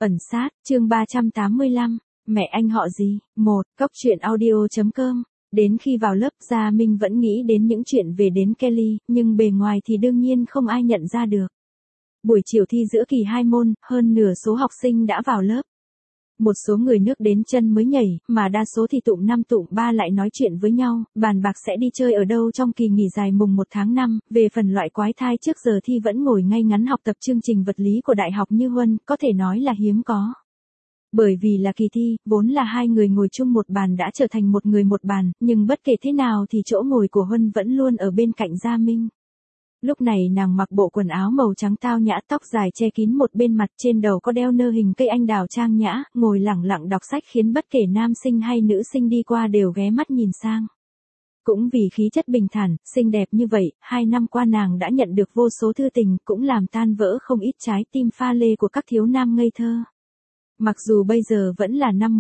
Ẩn sát, chương 385, mẹ anh họ gì? 1. Cóc truyện audio.com. Đến khi vào lớp, Gia Minh vẫn nghĩ đến những chuyện về đến Kelly, nhưng bề ngoài thì đương nhiên không ai nhận ra được. Buổi chiều thi giữa kỳ 2 môn, hơn nửa số học sinh đã vào lớp. Một số người nước đến chân mới nhảy, mà đa số thì tụm 5 tụm 3 lại nói chuyện với nhau, bàn bạc sẽ đi chơi ở đâu trong kỳ nghỉ dài mùng 1 tháng 5, về phần loại quái thai trước giờ thi vẫn ngồi ngay ngắn học tập chương trình vật lý của đại học như Huân, có thể nói là hiếm có. Bởi vì là kỳ thi, vốn là hai người ngồi chung một bàn đã trở thành một người một bàn, nhưng bất kể thế nào thì chỗ ngồi của Huân vẫn luôn ở bên cạnh Gia Minh. Lúc này nàng mặc bộ quần áo màu trắng tao nhã, tóc dài che kín một bên mặt, trên đầu có đeo nơ hình cây anh đào trang nhã, ngồi lẳng lặng đọc sách khiến bất kể nam sinh hay nữ sinh đi qua đều ghé mắt nhìn sang. Cũng vì khí chất bình thản, xinh đẹp như vậy, 2 năm qua nàng đã nhận được vô số thư tình, cũng làm tan vỡ không ít trái tim pha lê của các thiếu nam ngây thơ. Mặc dù bây giờ vẫn là năm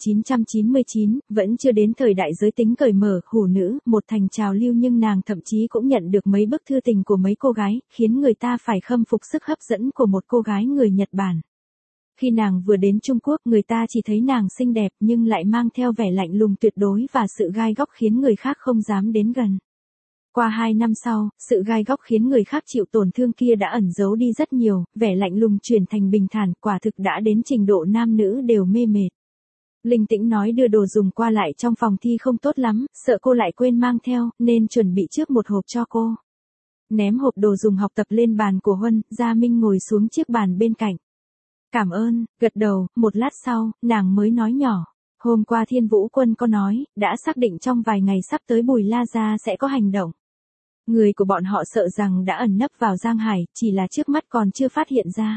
1999, vẫn chưa đến thời đại giới tính cởi mở, hủ nữ, một thành trào lưu, nhưng nàng thậm chí cũng nhận được mấy bức thư tình của mấy cô gái, khiến người ta phải khâm phục sức hấp dẫn của một cô gái người Nhật Bản. Khi nàng vừa đến Trung Quốc, người ta chỉ thấy nàng xinh đẹp nhưng lại mang theo vẻ lạnh lùng tuyệt đối và sự gai góc khiến người khác không dám đến gần. Qua 2 năm sau, sự gai góc khiến người khác chịu tổn thương kia đã ẩn giấu đi rất nhiều, vẻ lạnh lùng chuyển thành bình thản, quả thực đã đến trình độ nam nữ đều mê mệt. Linh Tĩnh nói đưa đồ dùng qua lại trong phòng thi không tốt lắm, sợ cô lại quên mang theo, nên chuẩn bị trước một hộp cho cô. Ném hộp đồ dùng học tập lên bàn của Huân, Gia Minh ngồi xuống chiếc bàn bên cạnh. Cảm ơn, gật đầu, một lát sau, nàng mới nói nhỏ. Hôm qua Thiên Vũ Quân có nói, đã xác định trong vài ngày sắp tới Bùi La Gia sẽ có hành động. Người của bọn họ sợ rằng đã ẩn nấp vào Giang Hải, chỉ là trước mắt còn chưa phát hiện ra.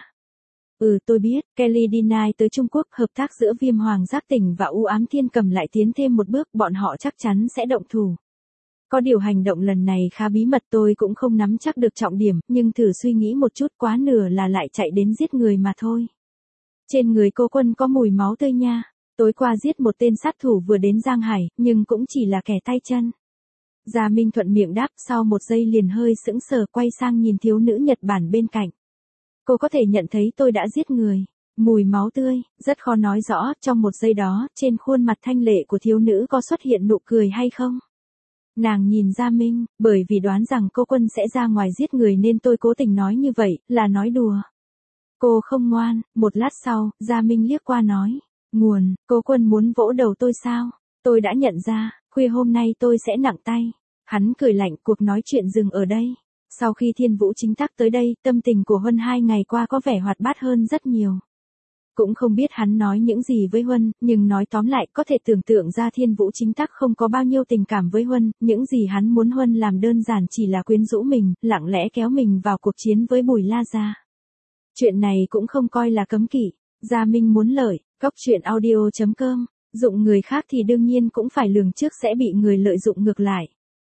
Tôi biết, Kelly D9 tới Trung Quốc, hợp tác giữa Viêm Hoàng Giác Tỉnh và U Ám Thiên Cầm lại tiến thêm một bước, bọn họ chắc chắn sẽ động thủ. Có điều hành động lần này khá bí mật, tôi cũng không nắm chắc được trọng điểm, nhưng thử suy nghĩ một chút, quá nửa là lại chạy đến giết người mà thôi. Trên người cô Quân có mùi máu tươi nha, tối qua giết một tên sát thủ vừa đến Giang Hải, nhưng cũng chỉ là kẻ tay chân. Gia Minh thuận miệng đáp, sau một giây liền hơi sững sờ, quay sang nhìn thiếu nữ Nhật Bản bên cạnh. Cô có thể nhận thấy tôi đã giết người. Mùi máu tươi, rất khó nói rõ, trong một giây đó, trên khuôn mặt thanh lệ của thiếu nữ có xuất hiện nụ cười hay không? Nàng nhìn Gia Minh, bởi vì đoán rằng cô Quân sẽ ra ngoài giết người nên tôi cố tình nói như vậy, là nói đùa. Cô không ngoan. Một lát sau, Gia Minh liếc qua nói. Nguồn, cô Quân muốn vỗ đầu tôi sao? Tôi đã nhận ra, khuya hôm nay tôi sẽ nặng tay. Hắn cười lạnh, cuộc nói chuyện dừng ở đây. Sau khi Thiên Vũ Chính Tắc tới đây, tâm tình của Huân 2 ngày qua có vẻ hoạt bát hơn rất nhiều. Cũng không biết hắn nói những gì với Huân, nhưng nói tóm lại có thể tưởng tượng ra Thiên Vũ Chính Tắc không có bao nhiêu tình cảm với Huân, những gì hắn muốn Huân làm đơn giản chỉ là quyến rũ mình, lặng lẽ kéo mình vào cuộc chiến với Bùi La Gia. Chuyện này cũng không coi là cấm kỵ. Gia Minh muốn lợi, cóc truyện audio.com, dụng người khác thì đương nhiên cũng phải lường trước sẽ bị người lợi dụng ngược lại.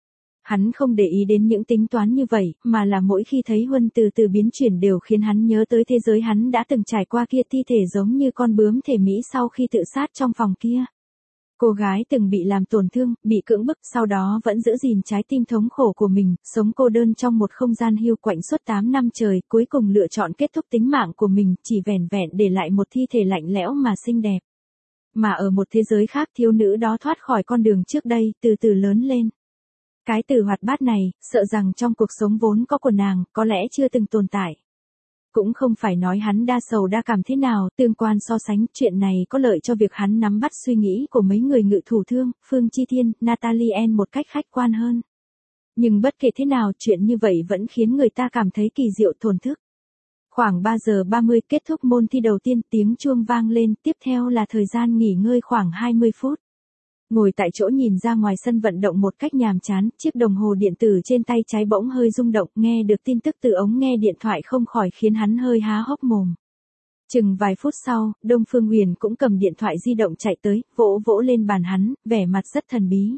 Hắn không để ý đến những tính toán như vậy, mà là mỗi khi thấy Huân từ từ biến chuyển đều khiến hắn nhớ tới thế giới hắn đã từng trải qua kia, thi thể giống như con bướm thể Mỹ sau khi tự sát trong phòng kia. Cô gái từng bị làm tổn thương, bị cưỡng bức, sau đó vẫn giữ gìn trái tim thống khổ của mình, sống cô đơn trong một không gian hiu quạnh suốt 8 năm trời, cuối cùng lựa chọn kết thúc tính mạng của mình, chỉ vẻn vẹn để lại một thi thể lạnh lẽo mà xinh đẹp. Mà ở một thế giới khác, thiếu nữ đó thoát khỏi con đường trước đây, từ từ lớn lên. Cái từ hoạt bát này, sợ rằng trong cuộc sống vốn có của nàng, có lẽ chưa từng tồn tại. Cũng không phải nói hắn đa sầu đa cảm thế nào, tương quan so sánh, chuyện này có lợi cho việc hắn nắm bắt suy nghĩ của mấy người ngự thủ thương, Phương Chi Thiên, Natalie N một cách khách quan hơn. Nhưng bất kể thế nào, chuyện như vậy vẫn khiến người ta cảm thấy kỳ diệu thổn thức. Khoảng 3 giờ 30 kết thúc môn thi đầu tiên, tiếng chuông vang lên, tiếp theo là thời gian nghỉ ngơi khoảng 20 phút. Ngồi tại chỗ nhìn ra ngoài sân vận động một cách nhàm chán, chiếc đồng hồ điện tử trên tay trái bỗng hơi rung động, nghe được tin tức từ ống nghe điện thoại không khỏi khiến hắn hơi há hốc mồm. Chừng vài phút sau, Đông Phương Huyền cũng cầm điện thoại di động chạy tới, vỗ vỗ lên bàn hắn, vẻ mặt rất thần bí.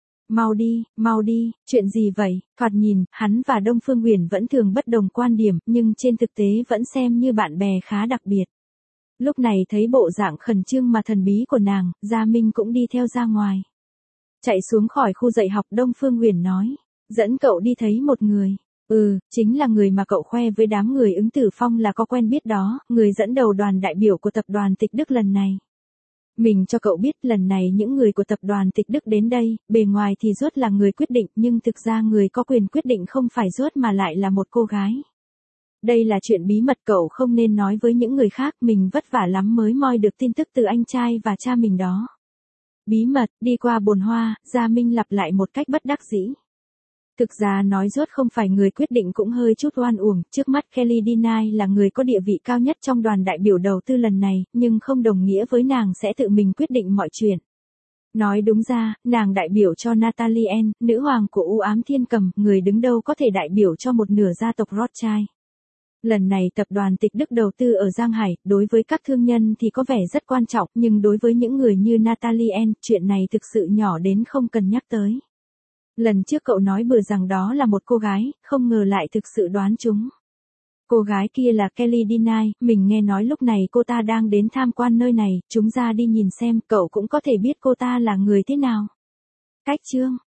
Mau đi, chuyện gì vậy? Thoạt nhìn, hắn và Đông Phương Huyền vẫn thường bất đồng quan điểm, nhưng trên thực tế vẫn xem như bạn bè khá đặc biệt. Lúc này thấy bộ dạng khẩn trương mà thần bí của nàng, Gia Minh cũng đi theo ra ngoài. Chạy xuống khỏi khu dạy học, Đông Phương Huyền nói, dẫn cậu đi thấy một người. Chính là người mà cậu khoe với đám người ứng tử phong là có quen biết đó, người dẫn đầu đoàn đại biểu của tập đoàn Tịch Đức lần này. Mình cho cậu biết lần này những người của tập đoàn Tịch Đức đến đây, bề ngoài thì Ruốt là người quyết định nhưng thực ra người có quyền quyết định không phải Ruốt mà lại là một cô gái. Đây là chuyện bí mật cậu không nên nói với những người khác, mình vất vả lắm mới moi được tin tức từ anh trai và cha mình đó. Bí mật, đi qua bồn hoa, Gia Minh lặp lại một cách bất đắc dĩ. Thực ra nói Ruốt không phải người quyết định cũng hơi chút oan uổng, trước mắt Kelly Deny là người có địa vị cao nhất trong đoàn đại biểu đầu tư lần này, nhưng không đồng nghĩa với nàng sẽ tự mình quyết định mọi chuyện. Nói đúng ra, nàng đại biểu cho Natalie Anne, nữ hoàng của U Ám Thiên Cầm, người đứng đâu có thể đại biểu cho một nửa gia tộc Rothschild. Lần này tập đoàn Tịch Đức đầu tư ở Giang Hải, đối với các thương nhân thì có vẻ rất quan trọng, nhưng đối với những người như Natalie Anne, chuyện này thực sự nhỏ đến không cần nhắc tới. Lần trước cậu nói bừa rằng đó là một cô gái, không ngờ lại thực sự đoán trúng. Cô gái kia là Kelly Deny, mình nghe nói lúc này cô ta đang đến tham quan nơi này, chúng ra đi nhìn xem, cậu cũng có thể biết cô ta là người thế nào. Cách chương